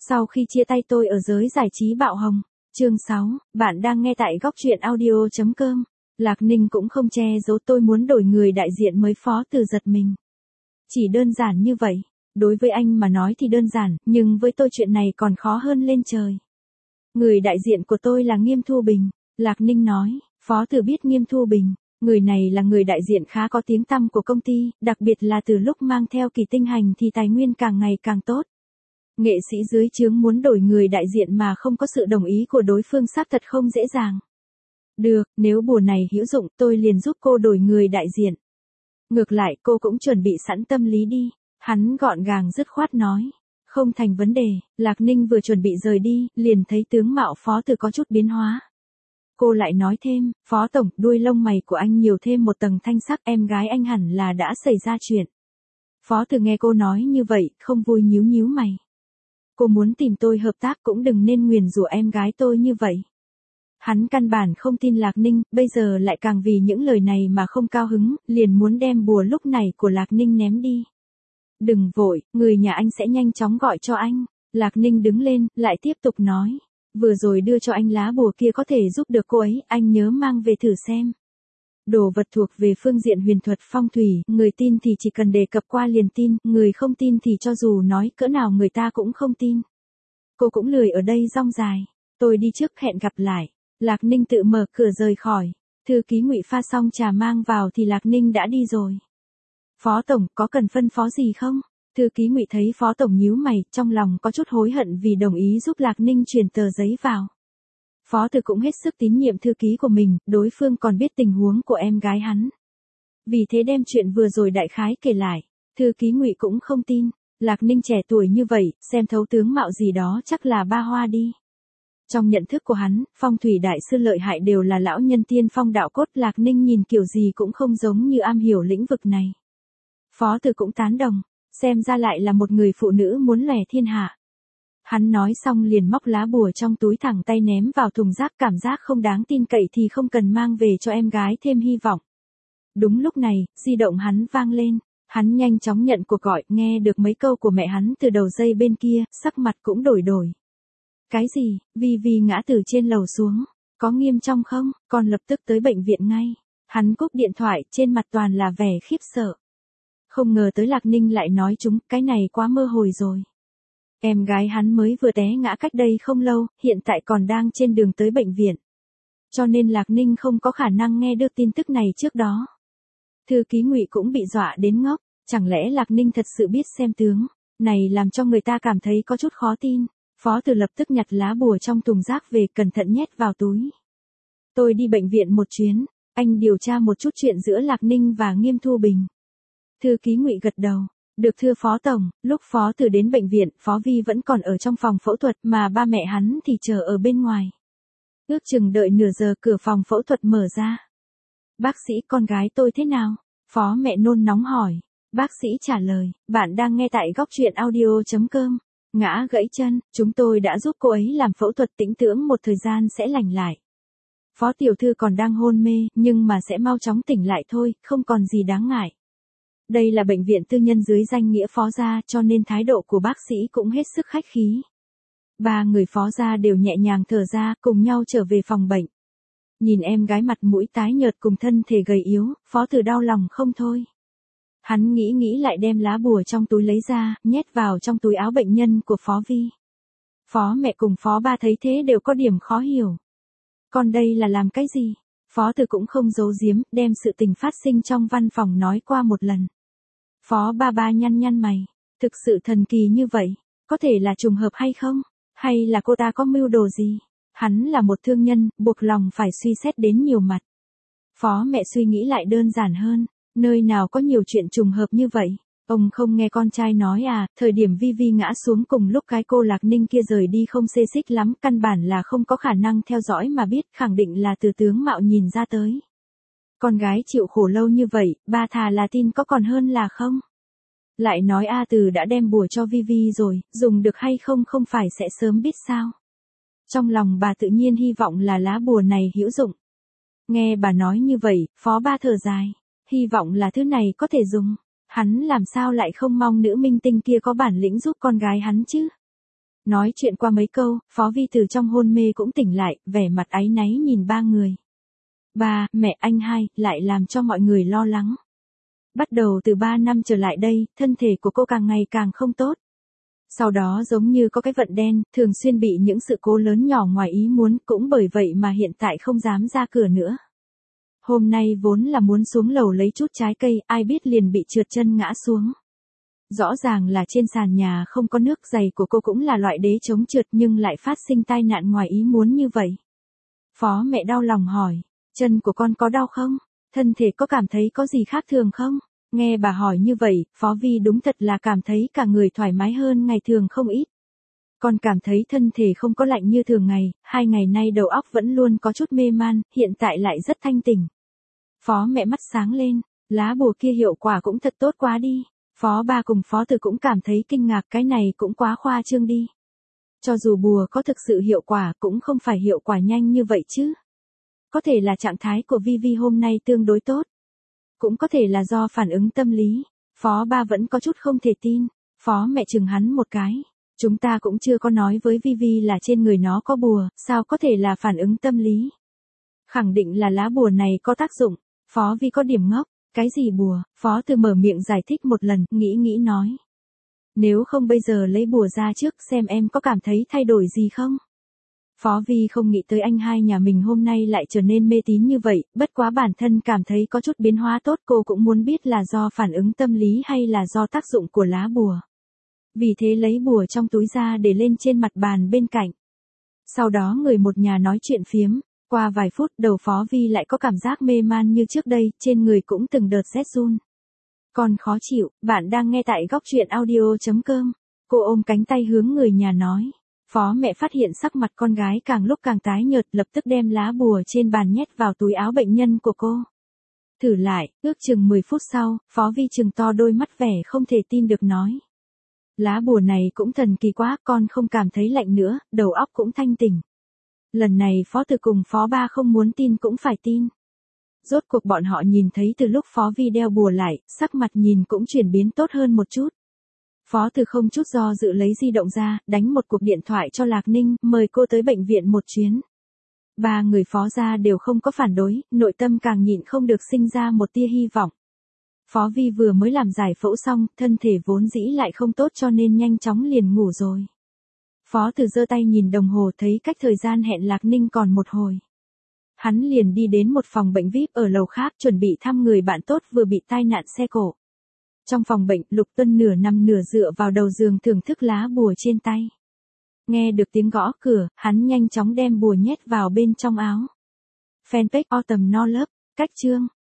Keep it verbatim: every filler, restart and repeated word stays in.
Sau khi chia tay tôi ở giới giải trí bạo hồng. Chương sáu, bạn đang nghe tại góc truyện audio chấm com. Lạc Ninh cũng không che giấu tôi muốn đổi người đại diện mới. Phó Từ giật mình. Chỉ đơn giản như vậy. Đối với anh mà nói thì đơn giản, nhưng với tôi chuyện này còn khó hơn lên trời. Người đại diện của tôi là Nghiêm Thu Bình. Lạc Ninh nói. Phó Từ biết Nghiêm Thu Bình. Người này là người đại diện khá có tiếng tăm của công ty, đặc biệt là từ lúc mang theo Kỳ Tinh Hành thì tài nguyên càng ngày càng tốt. Nghệ sĩ dưới trướng muốn đổi người đại diện mà không có sự đồng ý của đối phương xác thật không dễ dàng. Được, nếu bùa này hữu dụng tôi liền giúp cô đổi người đại diện. Ngược lại cô cũng chuẩn bị sẵn tâm lý đi. Hắn gọn gàng dứt khoát nói. Không thành vấn đề. Lạc Ninh vừa chuẩn bị rời đi, liền thấy tướng mạo Phó Từ có chút biến hóa. Cô lại nói thêm, Phó Tổng, đuôi lông mày của anh nhiều thêm một tầng thanh sắc, em gái anh hẳn là đã xảy ra chuyện. Phó Từ nghe cô nói như vậy, không vui nhíu nhíu mày. Cô muốn tìm tôi hợp tác cũng đừng nên nguyền rủa em gái tôi như vậy. Hắn căn bản không tin Lạc Ninh, bây giờ lại càng vì những lời này mà không cao hứng, liền muốn đem bùa lúc này của Lạc Ninh ném đi. Đừng vội, người nhà anh sẽ nhanh chóng gọi cho anh. Lạc Ninh đứng lên, lại tiếp tục nói. Vừa rồi đưa cho anh lá bùa kia có thể giúp được cô ấy, anh nhớ mang về thử xem. Đồ vật thuộc về phương diện huyền thuật phong thủy, người tin thì chỉ cần đề cập qua liền tin, người không tin thì cho dù nói cỡ nào người ta cũng không tin. Cô cũng lười ở đây rong dài, tôi đi trước, hẹn gặp lại. Lạc Ninh tự mở cửa rời khỏi, thư ký Ngụy pha xong trà mang vào thì Lạc Ninh đã đi rồi. Phó Tổng, có cần phân phó gì không? Thư ký Ngụy thấy Phó Tổng nhíu mày, trong lòng có chút hối hận vì đồng ý giúp Lạc Ninh truyền tờ giấy vào. Phó Từ cũng hết sức tín nhiệm thư ký của mình, đối phương còn biết tình huống của em gái hắn. Vì thế đem chuyện vừa rồi đại khái kể lại, thư ký Ngụy cũng không tin, Lạc Ninh trẻ tuổi như vậy, xem thấu tướng mạo gì đó chắc là ba hoa đi. Trong nhận thức của hắn, phong thủy đại sư lợi hại đều là lão nhân tiên phong đạo cốt, Lạc Ninh nhìn kiểu gì cũng không giống như am hiểu lĩnh vực này. Phó Từ cũng tán đồng, xem ra lại là một người phụ nữ muốn lòe thiên hạ. Hắn nói xong liền móc lá bùa trong túi thẳng tay ném vào thùng rác, cảm giác không đáng tin cậy thì không cần mang về cho em gái thêm hy vọng. Đúng lúc này, di động hắn vang lên, hắn nhanh chóng nhận cuộc gọi, nghe được mấy câu của mẹ hắn từ đầu dây bên kia, sắc mặt cũng đổi đổi. Cái gì, Vi Vi ngã từ trên lầu xuống, có nghiêm trọng không, con lập tức tới bệnh viện ngay. Hắn cúp điện thoại, trên mặt toàn là vẻ khiếp sợ. Không ngờ tới Lạc Ninh lại nói chúng, cái này quá mơ hồ rồi. Em gái hắn mới vừa té ngã cách đây không lâu, hiện tại còn đang trên đường tới bệnh viện. Cho nên Lạc Ninh không có khả năng nghe được tin tức này trước đó. Thư ký Ngụy cũng bị dọa đến ngốc, chẳng lẽ Lạc Ninh thật sự biết xem tướng, này làm cho người ta cảm thấy có chút khó tin. Phó Từ lập tức nhặt lá bùa trong thùng rác về, cẩn thận nhét vào túi. Tôi đi bệnh viện một chuyến, anh điều tra một chút chuyện giữa Lạc Ninh và Nghiêm Thu Bình. Thư ký Ngụy gật đầu. Được thưa Phó Tổng, lúc Phó Từ đến bệnh viện, Phó Vi vẫn còn ở trong phòng phẫu thuật mà ba mẹ hắn thì chờ ở bên ngoài. Ước chừng đợi nửa giờ cửa phòng phẫu thuật mở ra. Bác sĩ, con gái tôi thế nào? Phó mẹ nôn nóng hỏi. Bác sĩ trả lời, bạn đang nghe tại góc truyện audio chấm com. Ngã gãy chân, chúng tôi đã giúp cô ấy làm phẫu thuật, tĩnh dưỡng một thời gian sẽ lành lại. Phó tiểu thư còn đang hôn mê, nhưng mà sẽ mau chóng tỉnh lại thôi, không còn gì đáng ngại. Đây là bệnh viện tư nhân dưới danh nghĩa Phó gia, cho nên thái độ của bác sĩ cũng hết sức khách khí. Ba người Phó gia đều nhẹ nhàng thở ra, cùng nhau trở về phòng bệnh. Nhìn em gái mặt mũi tái nhợt cùng thân thể gầy yếu, Phó Từ đau lòng không thôi. Hắn nghĩ nghĩ lại đem lá bùa trong túi lấy ra, nhét vào trong túi áo bệnh nhân của Phó Vi. Phó mẹ cùng Phó ba thấy thế đều có điểm khó hiểu. Còn đây là làm cái gì? Phó Từ cũng không giấu giếm, đem sự tình phát sinh trong văn phòng nói qua một lần. Phó ba ba nhăn nhăn mày, thực sự thần kỳ như vậy, có thể là trùng hợp hay không? Hay là cô ta có mưu đồ gì? Hắn là một thương nhân, buộc lòng phải suy xét đến nhiều mặt. Phó mẹ suy nghĩ lại đơn giản hơn, nơi nào có nhiều chuyện trùng hợp như vậy? Ông không nghe con trai nói à, thời điểm Vi Vi ngã xuống cùng lúc cái cô Lạc Ninh kia rời đi không xê xích lắm, căn bản là không có khả năng theo dõi mà biết, khẳng định là từ tướng mạo nhìn ra tới. Con gái chịu khổ lâu như vậy, ba thà là tin có còn hơn là không. Lại nói A Từ đã đem bùa cho Vi Vi rồi, dùng được hay không không phải sẽ sớm biết sao. Trong lòng bà tự nhiên hy vọng là lá bùa này hữu dụng. Nghe bà nói như vậy, Phó ba thở dài, hy vọng là thứ này có thể dùng. Hắn làm sao lại không mong nữ minh tinh kia có bản lĩnh giúp con gái hắn chứ? Nói chuyện qua mấy câu, Phó Vi từ trong hôn mê cũng tỉnh lại, vẻ mặt áy náy nhìn ba người. Ba, mẹ, anh hai, lại làm cho mọi người lo lắng. Bắt đầu từ ba năm trở lại đây, thân thể của cô càng ngày càng không tốt. Sau đó giống như có cái vận đen, thường xuyên bị những sự cố lớn nhỏ ngoài ý muốn, cũng bởi vậy mà hiện tại không dám ra cửa nữa. Hôm nay vốn là muốn xuống lầu lấy chút trái cây, ai biết liền bị trượt chân ngã xuống. Rõ ràng là trên sàn nhà không có nước, giày của cô cũng là loại đế chống trượt nhưng lại phát sinh tai nạn ngoài ý muốn như vậy. Phó mẹ đau lòng hỏi, chân của con có đau không? Thân thể có cảm thấy có gì khác thường không? Nghe bà hỏi như vậy, Phó Vi đúng thật là cảm thấy cả người thoải mái hơn ngày thường không ít. Con cảm thấy thân thể không có lạnh như thường ngày, hai ngày nay đầu óc vẫn luôn có chút mê man, hiện tại lại rất thanh tỉnh. Phó mẹ mắt sáng lên, lá bùa kia hiệu quả cũng thật tốt quá đi. Phó Ba cùng Phó Từ cũng cảm thấy kinh ngạc, cái này cũng quá khoa trương đi. Cho dù bùa có thực sự hiệu quả cũng không phải hiệu quả nhanh như vậy chứ. Có thể là trạng thái của Vi Vi hôm nay tương đối tốt. Cũng có thể là do phản ứng tâm lý. Phó Ba vẫn có chút không thể tin. Phó mẹ chừng hắn một cái. Chúng ta cũng chưa có nói với Vi Vi là trên người nó có bùa, sao có thể là phản ứng tâm lý. Khẳng định là lá bùa này có tác dụng. Phó Vi có điểm ngốc. Cái gì bùa? Phó Từ mở miệng giải thích một lần, nghĩ nghĩ nói. Nếu không bây giờ lấy bùa ra trước xem em có cảm thấy thay đổi gì không? Phó Vi không nghĩ tới anh hai nhà mình hôm nay lại trở nên mê tín như vậy, bất quá bản thân cảm thấy có chút biến hóa tốt, cô cũng muốn biết là do phản ứng tâm lý hay là do tác dụng của lá bùa. Vì thế lấy bùa trong túi ra để lên trên mặt bàn bên cạnh. Sau đó người một nhà nói chuyện phiếm, qua vài phút đầu Phó Vi lại có cảm giác mê man như trước đây, trên người cũng từng đợt rét run. Còn khó chịu, bạn đang nghe tại góc truyện audio chấm com. Cô ôm cánh tay hướng người nhà nói. Phó mẹ phát hiện sắc mặt con gái càng lúc càng tái nhợt, lập tức đem lá bùa trên bàn nhét vào túi áo bệnh nhân của cô. Thử lại, ước chừng mười phút sau, Phó Vi trừng to đôi mắt vẻ không thể tin được nói. Lá bùa này cũng thần kỳ quá, con không cảm thấy lạnh nữa, đầu óc cũng thanh tỉnh. Lần này Phó Từ cùng Phó Ba không muốn tin cũng phải tin. Rốt cuộc bọn họ nhìn thấy từ lúc Phó Vi đeo bùa lại, sắc mặt nhìn cũng chuyển biến tốt hơn một chút. Phó Từ không chút do dự lấy di động ra, đánh một cuộc điện thoại cho Lạc Ninh, mời cô tới bệnh viện một chuyến. Ba người Phó gia đều không có phản đối, nội tâm càng nhịn không được sinh ra một tia hy vọng. Phó Vi vừa mới làm giải phẫu xong, thân thể vốn dĩ lại không tốt cho nên nhanh chóng liền ngủ rồi. Phó Từ giơ tay nhìn đồng hồ thấy cách thời gian hẹn Lạc Ninh còn một hồi. Hắn liền đi đến một phòng bệnh vi ai pi ở lầu khác chuẩn bị thăm người bạn tốt vừa bị tai nạn xe cộ. Trong phòng bệnh, Lục Tuân nửa nằm nửa dựa vào đầu giường thưởng thức lá bùa trên tay. Nghe được tiếng gõ cửa, hắn nhanh chóng đem bùa nhét vào bên trong áo. Fanpage Autumn No Love, cách chương.